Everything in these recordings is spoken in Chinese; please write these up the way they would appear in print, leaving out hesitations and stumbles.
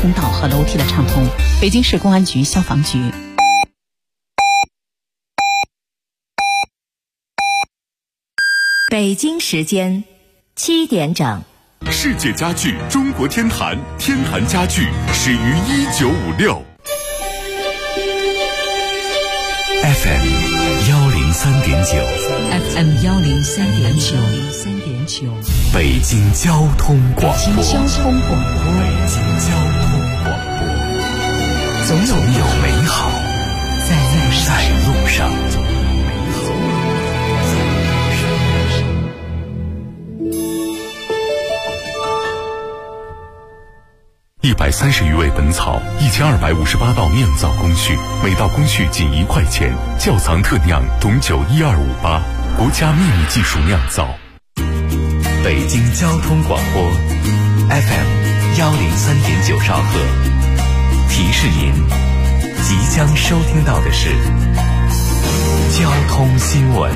通道和楼梯的畅通。北京市公安局消防局。 北京时间7点整。 世界家具中国天坛，天坛家具始于1956。FM 103.9 103.9 北京交通广播。总有美好在路上。130余味本草，1258道酿造工序，每道工序仅1块钱。窖藏特酿董酒12588，国家秘密技术酿造。 北京交通广播 FM 103.9兆赫，提示您即将收听到的是交通新闻。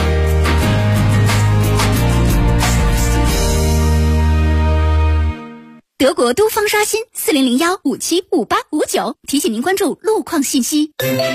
德国都方刷新4001575859，提醒您关注路况信息。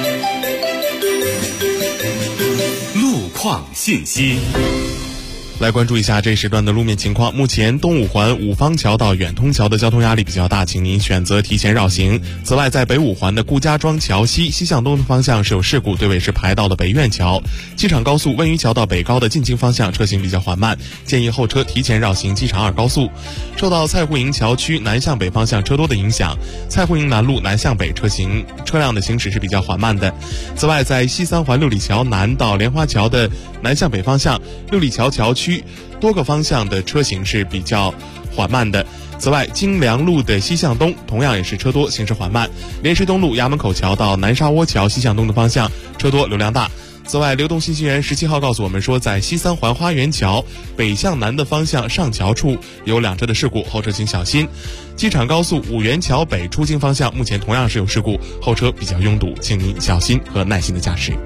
路况信息。 来关注一下这时段的路面情况。目前东五环五方桥到远通桥的交通压力比较大，请您选择提前绕行。此外，在北五环的顾家庄桥西向东的方向是有事故，对尾是排到了北苑桥。机场高速温榆桥到北高的进京方向车行比较缓慢，建议后车提前绕行机场2高速。受到蔡户营桥区南向北方向车多的影响，蔡户营南路南向北车辆的行驶是比较缓慢的。此外，在西三环六里桥南到莲花桥的南向北方向，六里桥桥区多个方向的车行是比较缓慢的。此外，京良路的西向东同样也是车多，行驶缓慢。莲石东路衙门口桥到南沙窝桥西向东的方向车多，流量大。此外，流动信息源17号告诉我们说，在西三环花园桥北向南的方向上桥处有2车的事故，后车请小心。机场高速五原桥北出京方向目前同样是有事故，后车比较拥堵，请您小心和耐心的驾驶。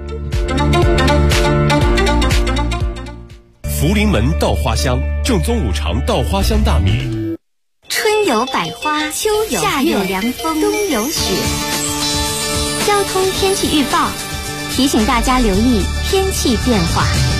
福临门稻花香，正宗五常稻花香大米。 春有百花，秋有夏有凉风，冬有雪。交通天气预报提醒大家留意天气变化。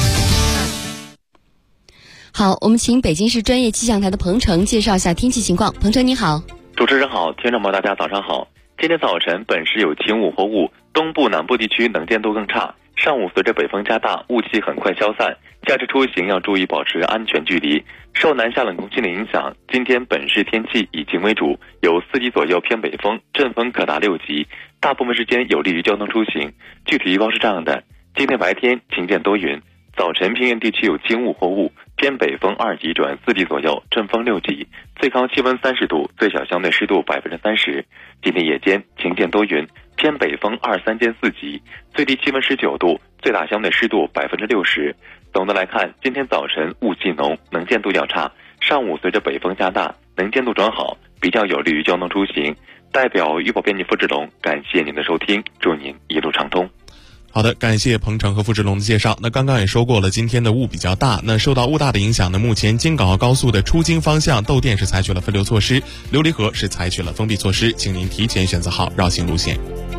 好，我们请北京市专业气象台的彭程介绍一下天气情况。彭程你好。 主持人好，听众朋友大家早上好。今天早晨本市有轻雾或雾，东部南部地区能见度更差。上午随着北风加大，雾气很快消散，驾车出行要注意保持安全距离。受南下冷空气的影响，今天本市天气以晴为主，有4级左右偏北风，阵风可达6级，大部分时间有利于交通出行。具体预报是这样的：今天白天晴间多云，早晨平原地区有轻雾或雾，偏北风2级转4级左右，阵风6级，最高气温30度，最小相对湿度30%。今天夜间晴间多云，偏北风2、3间4级，最低气温19度，最大相对湿度60%。总的来看，今天早晨雾气浓，能见度较差，上午随着北风加大，能见度转好，比较有利于交通出行。代表预报编辑付志龙，感谢您的收听，祝您一路畅通。 好的，感谢彭程和付志龙的介绍。那刚刚也说过了，今天的雾比较大，那受到雾大的影响呢，目前京港澳高速的出京方向窦店是采取了分流措施，琉璃河是采取了封闭措施，请您提前选择好绕行路线。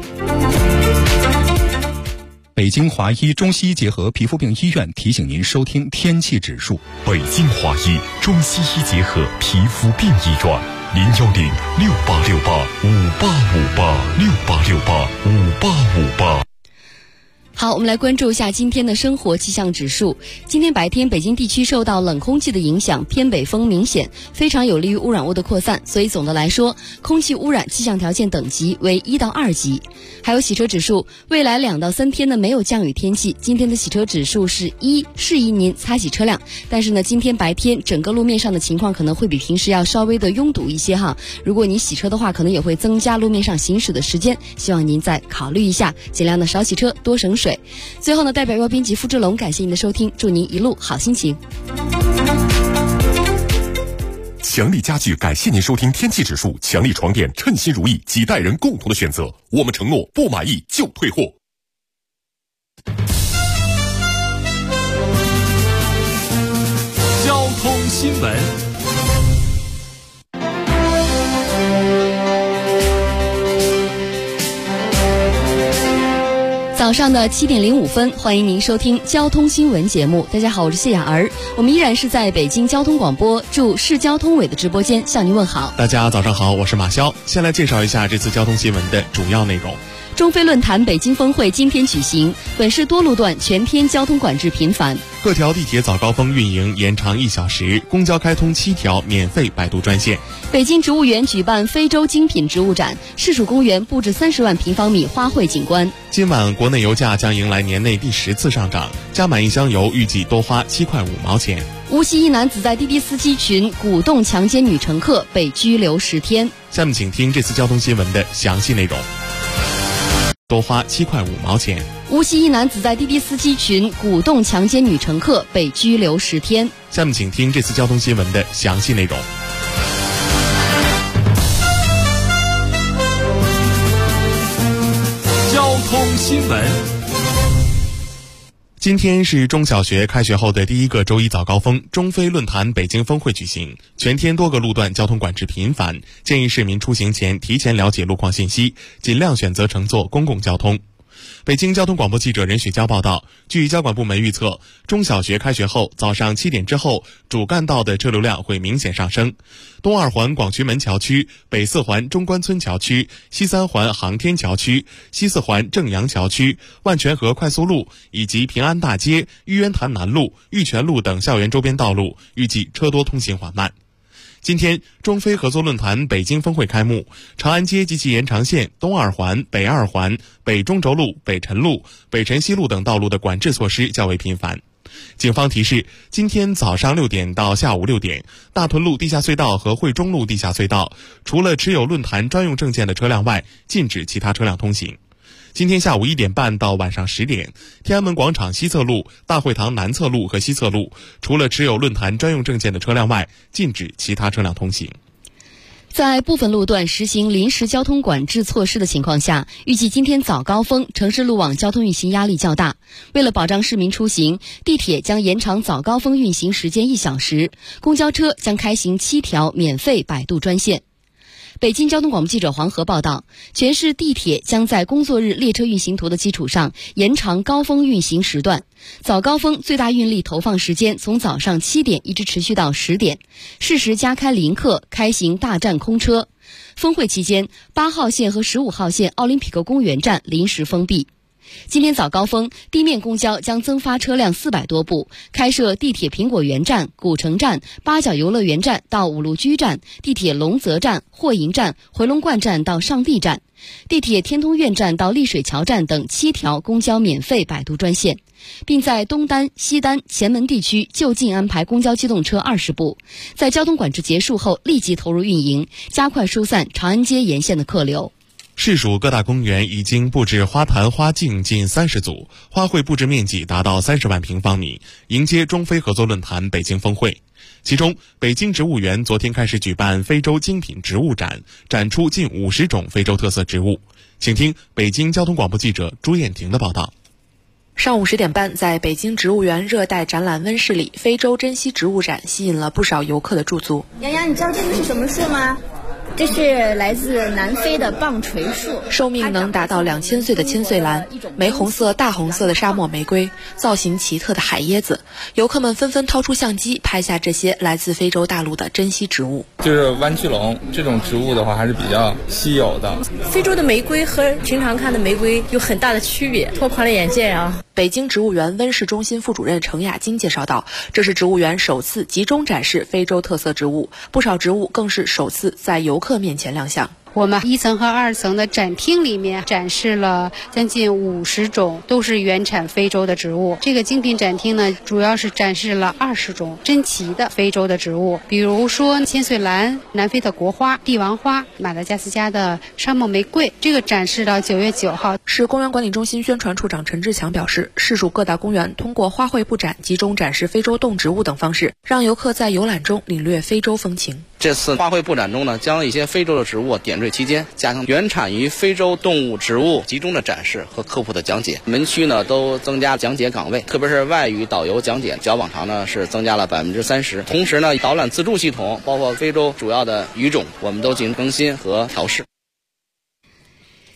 北京华医中西医结合皮肤病医院提醒您收听天气指数。 北京华医中西医结合皮肤病医院，010-6868-5858，6868-5858。 好，我们来关注一下今天的生活气象指数。今天白天，北京地区受到冷空气的影响，偏北风明显，非常有利于污染物的扩散，所以总的来说，空气污染气象条件等级为1到2级。还有洗车指数，未来2到3天呢没有降雨天气，今天的洗车指数是1，适宜您擦洗车辆。但是呢，今天白天整个路面上的情况可能会比平时要稍微的拥堵一些哈。如果你洗车的话，可能也会增加路面上行驶的时间，希望您再考虑一下，尽量的少洗车，多省水。最后呢，代表预报编辑付志龙感谢您的收听，祝您一路好心情。 强力家具感谢您收听天气指数，强力床垫称心如意，几代人共同的选择，我们承诺不满意就退货。 交通新闻。 早上的7点05分，欢迎您收听交通新闻节目。大家好，我是谢雅儿，我们依然是在北京交通广播驻市交通委的直播间向您问好。 大家早上好，我是马潇。先来介绍一下这次交通新闻的主要内容。 中非论坛北京峰会今天举行，本市多路段全天交通管制频繁。 各条地铁早高峰运营延长1小时，公交开通7条免费百度专线。 北京植物园举办非洲精品植物展，市属公园布置30万平方米花卉景观。 今晚国内油价将迎来年内第10次上涨，加满1箱油预计多花7块5毛钱。 无锡一男子在滴滴司机群鼓动强奸女乘客，被拘留10天。 下面请听这次交通新闻的详细内容。多花7块5毛钱。 无锡一男子在滴滴司机群鼓动强奸女乘客，被拘留10天。 下面请听这次交通新闻的详细内容。 交通新闻。 今天是中小学开学后的第一个周一早高峰，中非论坛北京峰会举行，全天多个路段交通管制频繁，建议市民出行前提前了解路况信息，尽量选择乘坐公共交通。北京交通广播记者任雪娇报道，据交管部门预测，中小学开学后早上7点之后，主干道的车流量会明显上升。东二环广渠门桥区、北四环中关村桥区、西三环航天桥区、西四环正阳桥区、万泉河快速路以及平安大街、玉渊潭南路、玉泉路等校园周边道路预计车多通行缓慢。今天，中非合作论坛北京峰会开幕，长安街及其延长线、东二环、北二环、北中轴路、北辰路、北辰西路等道路的管制措施较为频繁。警方提示，今天早上6点到下午6点，大屯路地下隧道和汇中路地下隧道，除了持有论坛专用证件的车辆外，禁止其他车辆通行。今天下午1点半到晚上10点，天安门广场西侧路、大会堂南侧路和西侧路，除了持有论坛专用证件的车辆外，禁止其他车辆通行。 在部分路段实行临时交通管制措施的情况下，预计今天早高峰城市路网交通运行压力较大。为了保障市民出行，地铁将延长早高峰运行时间1小时，公交车将开行7条免费百度专线。北京交通广播记者黄河报道，全市地铁将在工作日列车运行图的基础上延长高峰运行时段，早高峰最大运力投放时间从早上7点一直持续到10点，适时加开临客，开行大站空车。峰会期间，8号线和15号线奥林匹克公园站临时封闭。今天早高峰，地面公交将增发车辆400多部，开设地铁苹果园站、古城站、八角游乐园站到五路居站，地铁龙泽站、霍营站、回龙观站到上地站，地铁天通苑站到丽水桥站等7条公交免费百度专线，并在东单、西单、前门地区就近安排公交机动车20部，在交通管制结束后立即投入运营，加快疏散长安街沿线的客流。 市属各大公园已经布置花坛花径近30组，花卉布置面积达到30万平方米，迎接中非合作论坛北京峰会。其中，北京植物园昨天开始举办非洲精品植物展，展出近50种非洲特色植物。请听北京交通广播记者朱燕婷的报道。 上午10点半，在北京植物园热带展览温室里，非洲珍稀植物展吸引了不少游客的驻足。 洋洋，你知道这个是什么树吗？这是来自南非的棒槌树， 寿命能达到2000岁的千岁兰，玫红色、大红色的沙漠玫瑰，造型奇特的海椰子，游客们纷纷掏出相机拍下这些来自非洲大陆的珍稀植物。 就是弯曲龙这种植物的话，还是比较稀有的。 非洲的玫瑰和平常看的玫瑰有很大的区别，拓宽了眼界啊！ 北京植物园温室中心副主任程雅金介绍道，这是植物园首次集中展示非洲特色植物，不少植物更是首次在游客面前亮相。 我们1层和2层的展厅里面展示了将近50种都是原产非洲的植物。这个精品展厅呢，主要是展示了20种珍奇的非洲的植物，比如说千岁兰、南非的国花、帝王花、马达加斯加的沙漠玫瑰。这个展示到9月9号。 市公园管理中心宣传处长陈志强表示，市属各大公园通过花卉布展、集中展示非洲动植物等方式，让游客在游览中领略非洲风情。 这次花卉布展中呢，将一些非洲的植物点缀其间，加强原产于非洲动物植物集中的展示和科普的讲解。门区呢都增加讲解岗位，特别是外语导游讲解，较往常呢是增加了30%。同时呢，导览自助系统包括非洲主要的语种，我们都进行更新和调试。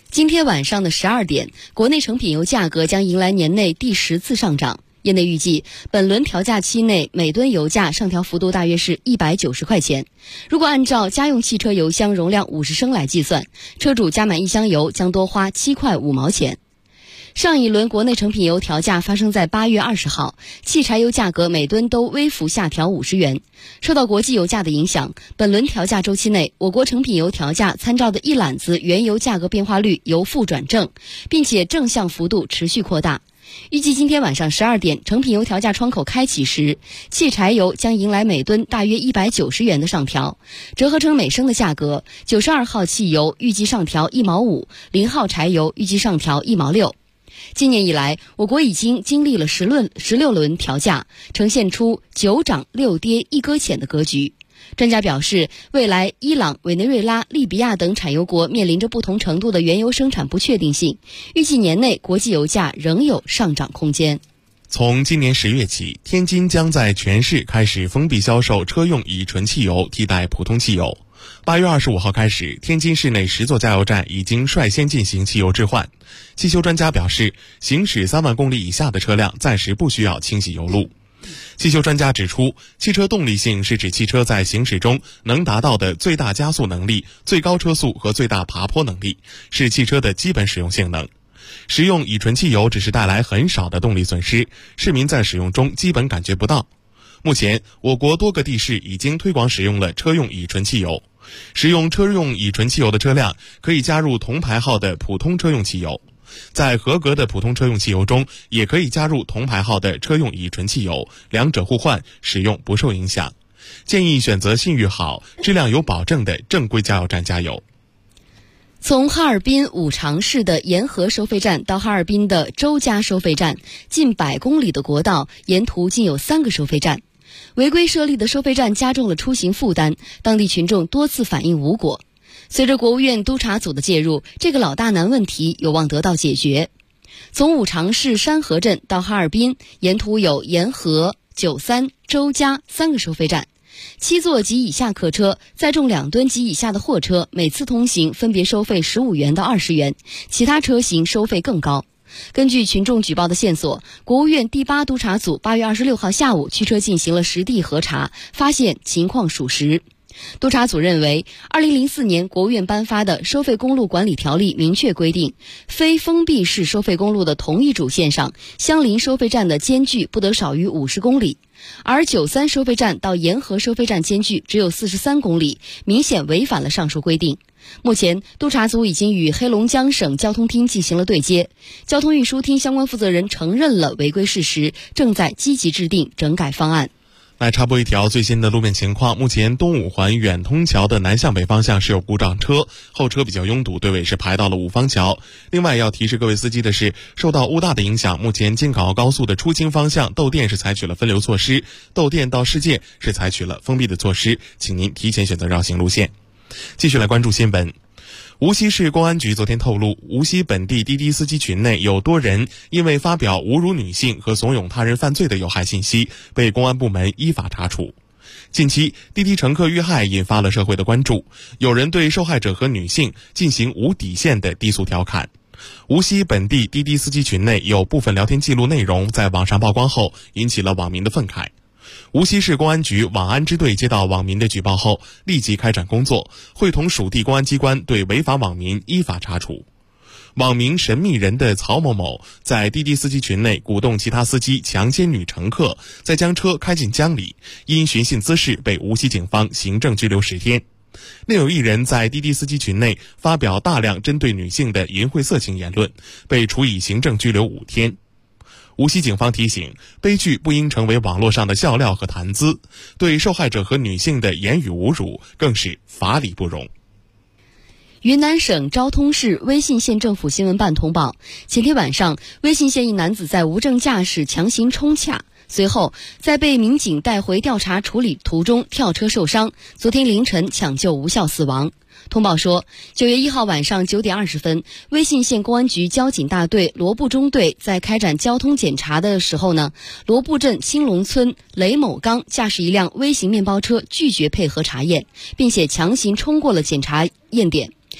今天晚上的12点，国内成品油价格将迎来年内第10次上涨。业内预计，本轮调价期内每吨油价上调幅度大约是190块钱。如果按照家用汽车油箱容量50升来计算，车主加满1箱油将多花7块5毛钱。上一轮国内成品油调价发生在8月20号，汽柴油价格每吨都微幅下调50元。受到国际油价的影响，本轮调价周期内，我国成品油调价参照的一揽子原油价格变化率由负转正，并且正向幅度持续扩大。预计今天晚上12点，成品油调价窗口开启时，汽柴油将迎来每吨大约190元的上调，折合成每升的价格，92号汽油预计上调1毛5，0号柴油预计上调1毛6。今年以来，我国已经经历了16轮调价，呈现出9涨6跌1搁浅的格局。专家表示，未来伊朗、委内瑞拉、利比亚等产油国面临着不同程度的原油生产不确定性，预计年内国际油价仍有上涨空间。 从今年10月起，天津将在全市开始封闭销售车用乙醇汽油，替代普通汽油。8月25号开始，天津市内10座加油站已经率先进行汽油置换。汽修专家表示，行驶3万公里以下的车辆暂时不需要清洗油路。汽修专家指出，汽车动力性是指汽车在行驶中能达到的最大加速能力、最高车速和最大爬坡能力，是汽车的基本使用性能。使用乙醇汽油只是带来很少的动力损失，市民在使用中基本感觉不到。目前，我国多个地市已经推广使用了车用乙醇汽油。使用车用乙醇汽油的车辆可以加入同牌号的普通车用汽油。在合格的普通车用汽油中，也可以加入同牌号的车用乙醇汽油，两者互换，使用不受影响。建议选择信誉好、质量有保证的正规加油站加油。 从哈尔滨五常市的沿河收费站到哈尔滨的周家收费站，近100公里的国道沿途竟有3个收费站。违规设立的收费站加重了出行负担，当地群众多次反映无果。随着国务院督查组的介入，这个老大难问题有望得到解决。从五常市山河镇到哈尔滨，沿途有沿河、93、周家3个收费站。7座及以下客车载重2吨及以下的货车，每次通行分别收费15元到20元，其他车型收费更高。根据群众举报的线索，国务院第8督查组8月26号下午驱车进行了实地核查，发现情况属实。督查组认为，2004年国务院颁发的《收费公路管理条例》明确规定，非封闭式收费公路的同一主线上，相邻收费站的间距不得少于50公里，而93收费站到沿河收费站间距只有43公里，明显违反了上述规定。目前，督查组已经与黑龙江省交通厅进行了对接，交通运输厅相关负责人承认了违规事实，正在积极制定整改方案。 来插播一条最新的路面情况，目前东五环远通桥的南向北方向是有故障车，后车比较拥堵，队尾是排到了五方桥。另外要提示各位司机的是，受到雾大的影响，目前京港澳高速的出京方向窦店是采取了分流措施，窦店到世界是采取了封闭的措施，请您提前选择绕行路线。继续来关注新闻。无锡市公安局昨天透露，无锡本地滴滴司机群内有多人因为发表侮辱女性和怂恿他人犯罪的有害信息，被公安部门依法查处。近期，滴滴乘客遇害引发了社会的关注，有人对受害者和女性进行无底线的低俗调侃。无锡本地滴滴司机群内有部分聊天记录内容在网上曝光后，引起了网民的愤慨。无锡市公安局网安支队接到网民的举报后，立即开展工作，会同属地公安机关对违法网民依法查处。网名神秘人的曹某某在滴滴司机群内鼓动其他司机强奸女乘客，再将车开进江里，因寻衅滋事被无锡警方行政拘留10天。另有一人在滴滴司机群内发表大量针对女性的淫秽色情言论，被处以行政拘留5天。无锡警方提醒，悲剧不应成为网络上的笑料和谈资，对受害者和女性的言语侮辱更是法理不容。 云南省昭通市威信县政府新闻办通报，前天晚上，威信县一男子在无证驾驶强行冲卡，随后在被民警带回调查处理途中跳车受伤，昨天凌晨抢救无效死亡。通报说，9月1号晚上9点20分，威信县公安局交警大队罗布中队在开展交通检查的时候呢，罗布镇青龙村雷某刚驾驶一辆微型面包车拒绝配合查验，并且强行冲过了检查验点。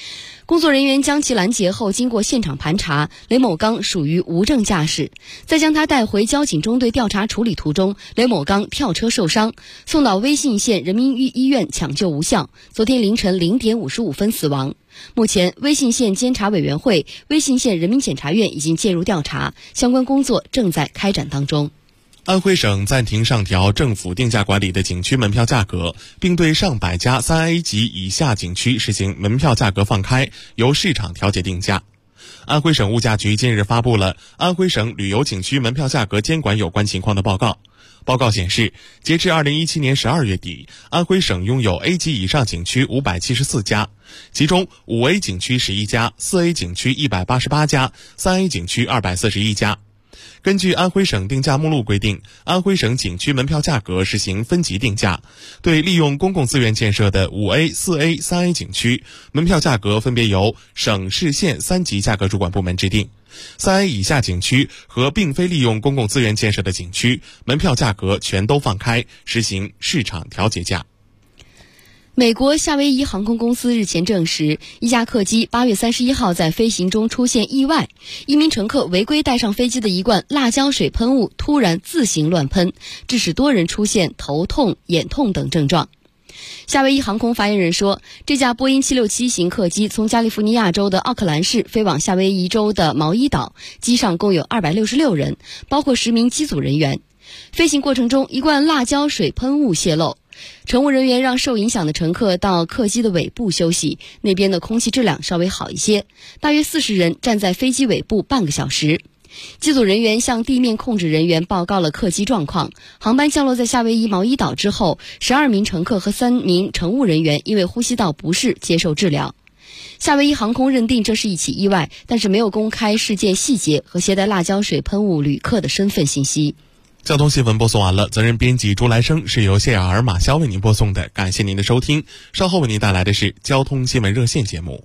工作人员将其拦截后，经过现场盘查，雷某刚属于无证驾驶。在将他带回交警中队调查处理途中，雷某刚跳车受伤，送到威信县人民医院抢救无效，昨天凌晨0点55分死亡。目前，威信县监察委员会、威信县人民检察院已经介入调查，相关工作正在开展当中。 安徽省暂停上调政府定价管理的景区门票价格，并对上百家3A 级以下景区实行门票价格放开，由市场调节定价。安徽省物价局近日发布了《安徽省旅游景区门票价格监管有关情况的报告》。报告显示，截至2017年12月底，安徽省拥有 A 级以上景区574家，其中 5A 景区11家， 4A 景区188家， 3A 景区241家。根据安徽省定价目录规定，安徽省景区门票价格实行分级定价，对利用公共资源建设的 5A、4A、3A 景区，门票价格分别由省市县3级价格主管部门制定。3A 以下景区和并非利用公共资源建设的景区，门票价格全都放开，实行市场调节价。 美国夏威夷航空公司日前证实，一架客机8月31号在飞行中出现意外，一名乘客违规带上飞机的一罐辣椒水喷雾突然自行乱喷，致使多人出现头痛、眼痛等症状。夏威夷航空发言人说，这架波音767型客机从加利福尼亚州的奥克兰市飞往夏威夷州的毛伊岛，机上共有266人，包括10名机组人员。飞行过程中，一罐辣椒水喷雾泄漏，乘务人员让受影响的乘客到客机的尾部休息，那边的空气质量稍微好一些。大约40人站在飞机尾部半个小时。机组人员向地面控制人员报告了客机状况。航班降落在夏威夷毛伊岛之后，12名乘客和3名乘务人员因为呼吸道不适接受治疗。夏威夷航空认定这是一起意外，但是没有公开事件细节和携带辣椒水喷雾旅客的身份信息。 交通新闻播送完了，责任编辑朱来生，是由谢雅儿、马潇为您播送的，感谢您的收听。稍后为您带来的是交通新闻热线节目。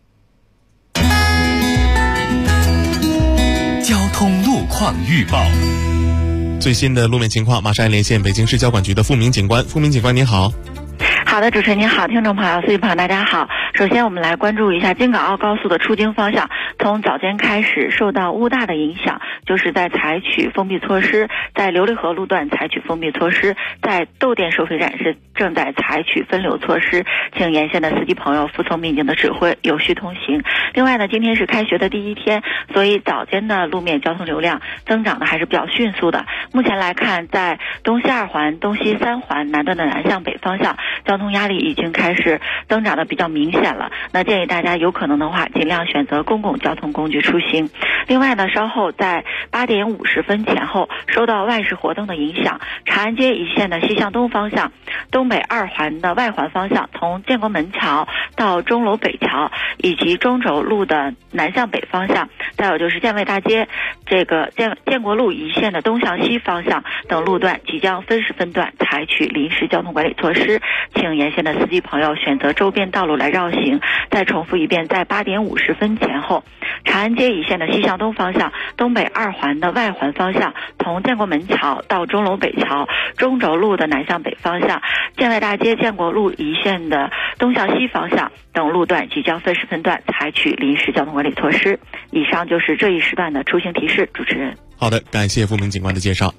交通路况预报， 最新的路面情况马上连线北京市交管局的付明警官。付明警官您好。 好的，主持人您好，听众朋友、司机朋友大家好。首先我们来关注一下京港澳高速的出京方向，从早间开始受到雾大的影响，就是在采取封闭措施，在琉璃河路段采取封闭措施，在窦店收费站是正在采取分流措施，请沿线的司机朋友服从民警的指挥，有序通行。另外呢，今天是开学的第一天，所以早间的路面交通流量增长的还是比较迅速的。目前来看，在东西2环、东西3环南段的南向北方向，交通压力已经开始增长的比较明显了。那建议大家有可能的话，尽量选择公共交通工具出行。另外呢，稍后在8点50分前后，受到外事活动的影响，长安街一线的西向东方向、东北2环的外环方向，从建国门桥到钟楼北桥，以及中轴路的南向北方向，再有就是建卫大街这个建国路一线的东向西方向等路段即将分时分段采取临时交通管理措施，请沿线的司机朋友选择周边道路来绕行。再重复一遍，在8点50分前后，长安街一线的西向东方向、东北2环的外环方向，从建国门桥到钟楼北桥、中轴路的南向北方向、建卫大街建国路一线的东向西方向等路段即将分时分段采取临时交通管理措施。以上就是这一时段的出行提示。主持人， 好的，感谢付明警官的介绍。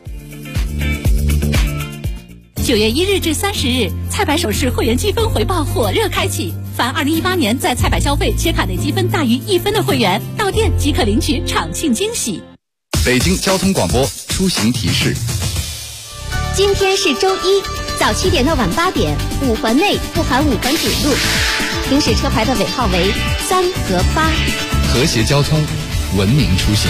9月1日至30日，菜百首饰会员积分回报火热开启，凡2018年在菜百消费且卡内积分大于1分的会员，到店即可领取场庆惊喜。 北京交通广播出行提示： 今天是周一，早7点到晚8点，5环内不含5环主路，行驶车牌的尾号为3和8。 和谐交通，文明出行。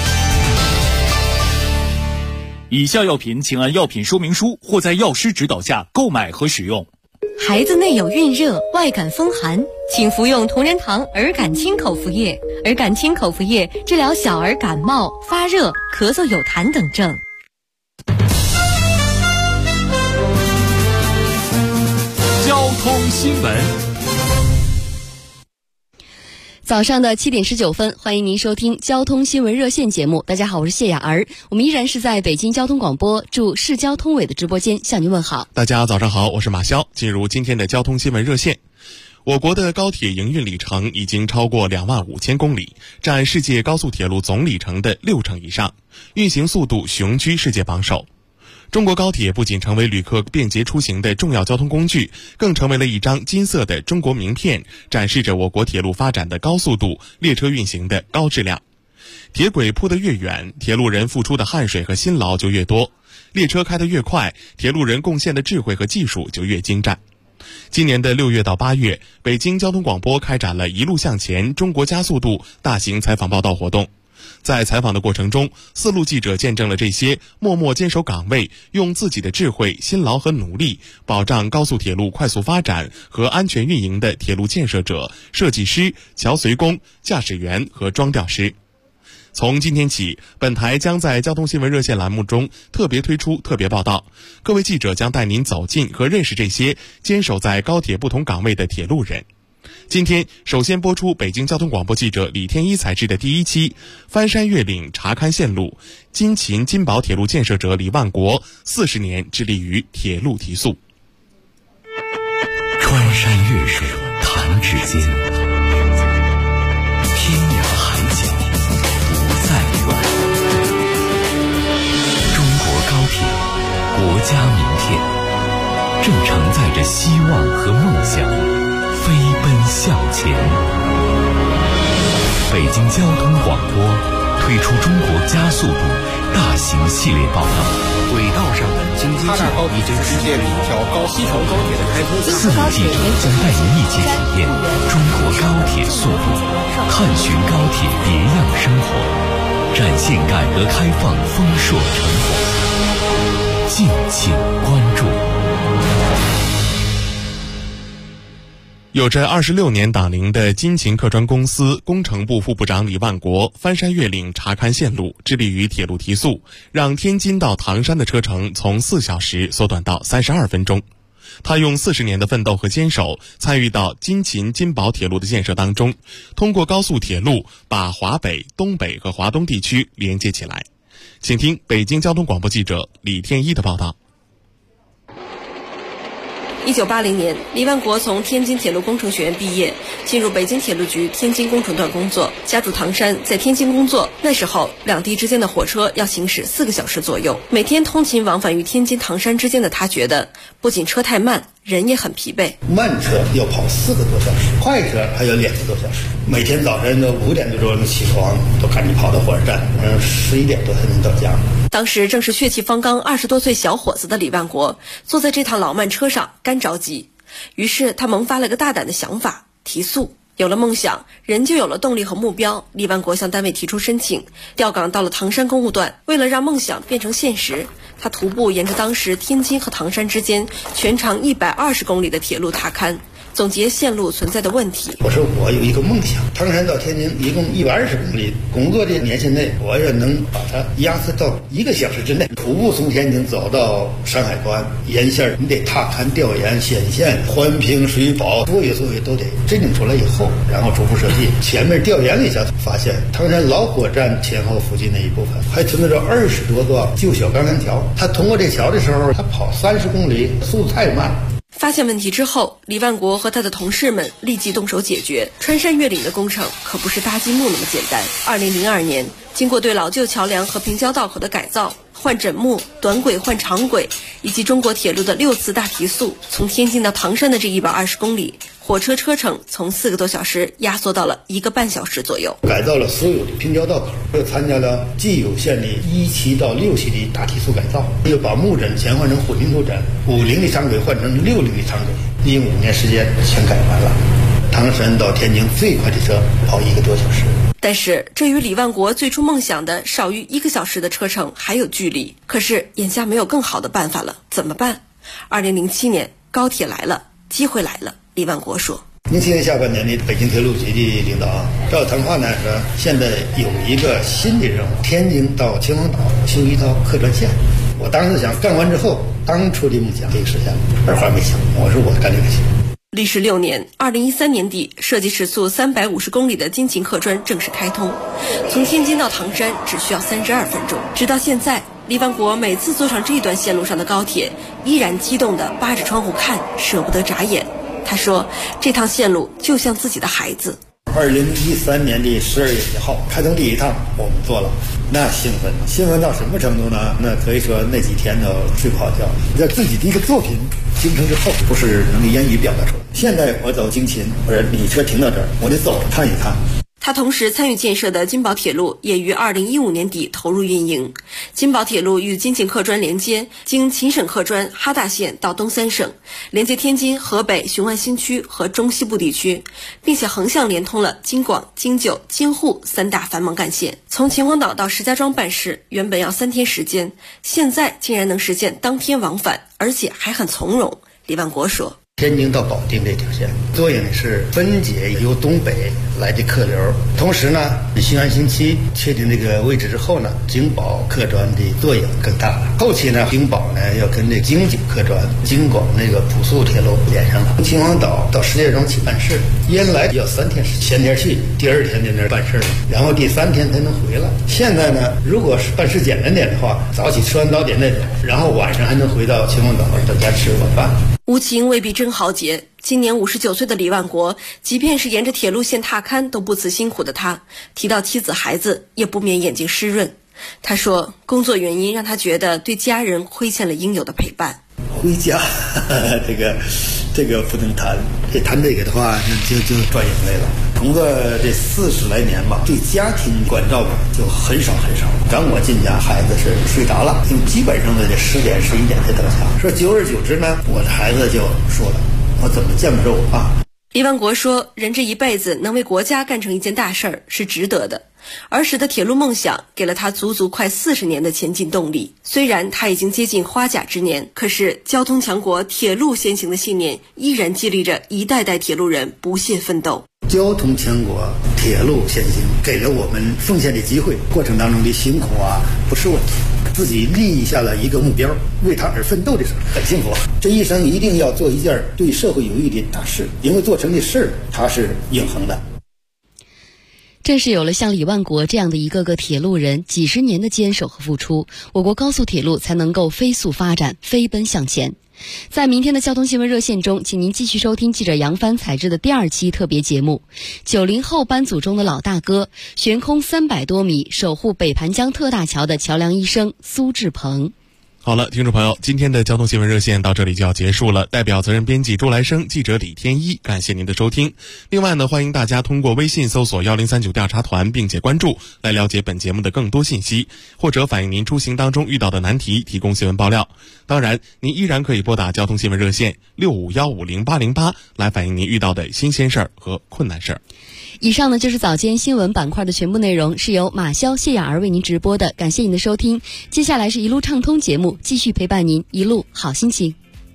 以下药品请按药品说明书或在药师指导下购买和使用。 孩子内有孕热、外感风寒，请服用同仁堂儿感清口服液。儿感清口服液治疗小儿感冒、发热、咳嗽有痰等症。 交通新闻。 早上的7点19分，欢迎您收听交通新闻热线节目。大家好，我是谢雅儿，我们依然是在北京交通广播驻市交通委的直播间向您问好。 大家早上好，我是马潇。进入今天的交通新闻热线。 我国的高铁营运里程已经超过25000公里，占世界高速铁路总里程的60%以上，运行速度雄居世界榜首。中国高铁不仅成为旅客便捷出行的重要交通工具，更成为了一张金色的中国名片，展示着我国铁路发展的高速度，列车运行的高质量。铁轨铺得越远，铁路人付出的汗水和辛劳就越多，列车开得越快，铁路人贡献的智慧和技术就越精湛。今年的6月到8月，北京交通广播开展了一路向前中国加速度大型采访报道活动。在采访的过程中，4路记者见证了这些默默坚守岗位，用自己的智慧、辛劳和努力保障高速铁路快速发展和安全运营的铁路建设者、设计师、桥随工、驾驶员和装调师。从今天起，本台将在交通新闻热线栏目中特别推出特别报道，各位记者将带您走进和认识这些坚守在高铁不同岗位的铁路人。今天首先播出北京交通广播记者李天一采制的第1期翻山越岭查勘线路，金秦金宝铁路建设者李万国40年致力于铁路提速。 穿山越水弹指间，天涯海角不再远。中国高铁，国家名片，正承载着希望和梦想飞奔向前。北京交通广播推出中国加速度大型系列报道， 轨道上的京津冀已经世界里一条西成高铁的开通。 4路记者将带您一起体验中国高铁速度，探寻高铁别样生活，展现改革开放丰硕成果。敬请关注。 有着26年党龄的金秦客专公司工程部副部长李万国翻山越岭查勘线路，致力于铁路提速，让天津到唐山的车程从4小时缩短到32分钟。他用40年的奋斗和坚守，参与到金秦金宝铁路的建设当中，通过高速铁路把华北、东北和华东地区连接起来。请听北京交通广播记者李天一的报道。 1980年，李万国从天津铁路工程学院毕业，进入北京铁路局天津工程段工作。家住唐山，在天津工作。那时候，两地之间的火车要行驶4个小时左右，每天通勤往返于天津、唐山之间的他觉得，不仅车太慢，人也很疲惫。 慢车要跑4个多小时，快车还有2个多小时。每天早晨都5点多钟起床，都赶紧跑到火车站，11点多才能到家。 当时正是血气方刚20多岁小伙子的李万国，坐在这趟老慢车上干着急。于是他萌发了个大胆的想法，提速。有了梦想，人就有了动力和目标。李万国向单位提出申请，调岗到了唐山公务段。为了让梦想变成现实，他徒步沿着当时天津和唐山之间全长120公里的铁路踏勘，总结线路存在的问题。 我说我有一个梦想，唐山到天津一共120公里，工作的年限内，我也能把它压缩到1个小时之内。徒步从天津走到山海关沿线，你得踏勘调研显线、环评、水保，所有都得制定出来以后，然后初步设计。前面调研了一下，发现唐山老火车站前后附近那一部分还存在着20多个旧小钢梁桥，他通过这桥的时候，他跑30公里，速度太慢。 发现问题之后，李万国和他的同事们立即动手解决。穿山越岭的工程可不是搭积木那么简单。2002年，经过对老旧桥梁和平交道口的改造，换枕木、短轨换长轨，以及中国铁路的6次大提速，从天津到唐山的这120公里，火车车程从4个多小时压缩到了1个半小时左右。 改造了所有的平交道口，又参加了既有线的1期到6期的大提速改造，又把木枕全换成混凝土枕，50的长轨换成60的长轨，利用5年时间全改完了。唐山到天津最快的车跑1个多小时。 但是这与李万国最初梦想的少于1个小时的车程还有距离。可是眼下没有更好的办法了，怎么办？2007年高铁来了，机会来了。李万国说 ，07年下半年的北京铁路局的领导赵腾华呢说，现在有一个新的任务，天津到秦皇岛修一条客专线。我当时想，干完之后，当初的梦想可以实现了，二话没想，我说我干这个行。 历时6年，2013年底，设计时速350公里的金秦客专正式开通，从天津到唐山只需要32分钟。直到现在，李万国每次坐上这段线路上的高铁，依然激动地扒着窗户看，舍不得眨眼。 他说，这趟线路就像自己的孩子。 2013年的12月1号开通第一趟，我们做了，那兴奋到什么程度呢？那可以说那几天都睡不好觉。在自己的一个作品形成之后，不是能言语表达出来。现在我走京秦，我说你车停到这儿，我得走看一看。 他同时参与建设的金宝铁路也于2015年底投入运营。金宝铁路与京秦客专连接，经秦省客专哈大县到东三省，连接天津、河北、雄安新区和中西部地区，并且横向连通了京广、京九、京沪3大繁忙干线。从秦皇岛到石家庄办事原本要3天时间，现在竟然能实现当天往返，而且还很从容。李万国说， 天津到保定这条线作用是分解由东北来的客流，同时呢，雄安新区确定这个位置之后呢，京宝客专的作用更大了。后期呢，京宝呢要跟这京九客专、京广那个普速铁路连上了。秦皇岛到石家庄去办事，原来要3天时间，前天去，第2天在那儿办事，然后第3天才能回来。现在呢，如果是办事简单点的话，早起吃完早点再走，然后晚上还能回到秦皇岛到家吃晚饭。 无情未必真豪杰。今年59岁的李万国，即便是沿着铁路线踏勘都不辞辛苦的他，提到妻子孩子也不免眼睛湿润。他说，工作原因让他觉得对家人亏欠了应有的陪伴。 回家这个不能谈，谈这个的话就赚眼泪了。工作这40来年吧，对家庭关照就很少。刚我进家，孩子是睡着了，因为基本上的这10点11点才到家。说久而久之呢，我的孩子就说了，我怎么见不着我爸？ 李万国说，人这一辈子能为国家干成一件大事儿是值得的。儿时的铁路梦想给了他足快40年的前进动力。虽然他已经接近花甲之年，可是交通强国、铁路先行的信念依然激励着一代代铁路人不懈奋斗。 交通强国，铁路先行，给了我们奉献的机会，过程当中的辛苦不是问题，自己立下了一个目标，为他而奋斗的时候很幸福。这一生一定要做一件对社会有益的大事，因为做成的事它是永恒的。 正是有了像李万国这样的一个个铁路人，几十年的坚守和付出，我国高速铁路才能够飞速发展，飞奔向前。在明天的交通新闻热线中，请您继续收听记者杨帆采制的第2期特别节目，90后班组中的老大哥，悬空300多米守护北盘江特大桥的桥梁医生苏志鹏。 好了，听众朋友，今天的交通新闻热线到这里就要结束了。代表责任编辑朱来生，记者李天一，感谢您的收听。另外呢，欢迎大家通过微信搜索1039调查团，并且关注，来了解本节目的更多信息，或者反映您出行当中遇到的难题，提供新闻爆料。当然，您依然可以拨打交通新闻热线65150808来反映您遇到的新鲜事儿和困难事儿。 以上呢就是早间新闻板块的全部内容，是由马潇、谢雅儿为您直播的，感谢您的收听。接下来是一路畅通节目，继续陪伴您一路好心情。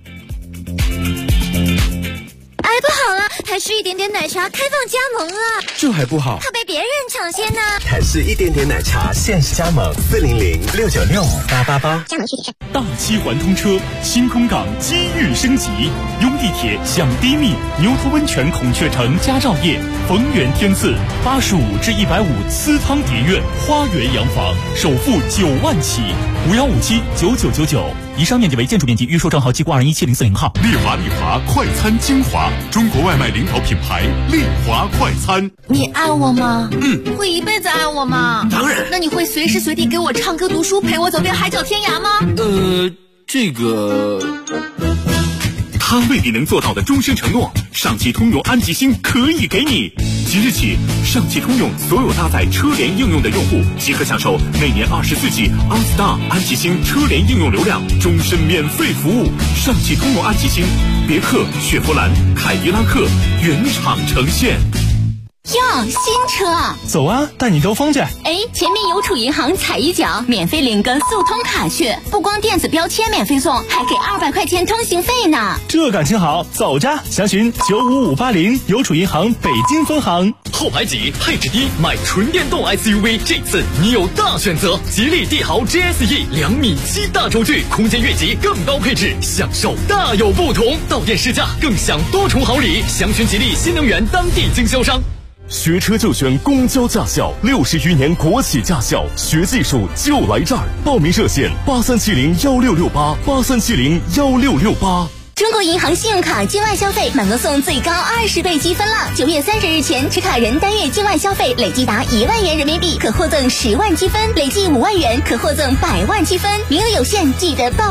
哎，不好了，台式一点点奶茶开放加盟了， 这还不好， 怕被别人抢先呢。 台式一点点奶茶限时加盟，400-696-5888， 加盟需谨慎。 大7环通车，新空港机遇升级，拥地铁享低密，牛头温泉孔雀城佳兆业，逢源天赐，85至150私汤蝶苑花园洋房，首付9万起，51579999。以上面积为建筑面积，预售账号记过217040号。 丽华快餐精华，中国外卖领导品牌，丽华快餐。 你爱我吗？会一辈子爱我吗？ 当然。 那你会随时随地给我唱歌读书，陪我走遍海角天涯吗？ 这个。 他未必能做到的终身承诺，上汽通用安吉星可以给你。即日起，上汽通用所有搭载车联应用的用户即可享受每年24G OnStar 安吉星车联应用流量，终身免费服务。上汽通用安吉星，别克、雪佛兰、凯迪拉克原厂呈现。 哟，新车， 走啊，带你兜风去。 哎，前面邮储银行踩一脚，免费领个速通卡去，不光电子标签免费送，还给200块钱通行费呢。 这感情好，走着，详询95580邮储银行北京分行。 后排挤，配置低，买纯电动 SUV， 这次你有大选择。吉利帝豪 GSE 2.7米大轴距，空间越级，更高配置，享受大有不同。到店试驾，更享多重好礼。详询吉利新能源当地经销商。 学车就选公交驾校，60余年国企驾校，学技术就来这儿。报名热线83701668，83701668。 中国银行信用卡境外消费满额送最高20倍积分了。9月30日前，持卡人单月境外消费累计达1万元人民币，可获赠10万积分；累计5万元，可获赠100万积分。名额有限，记得报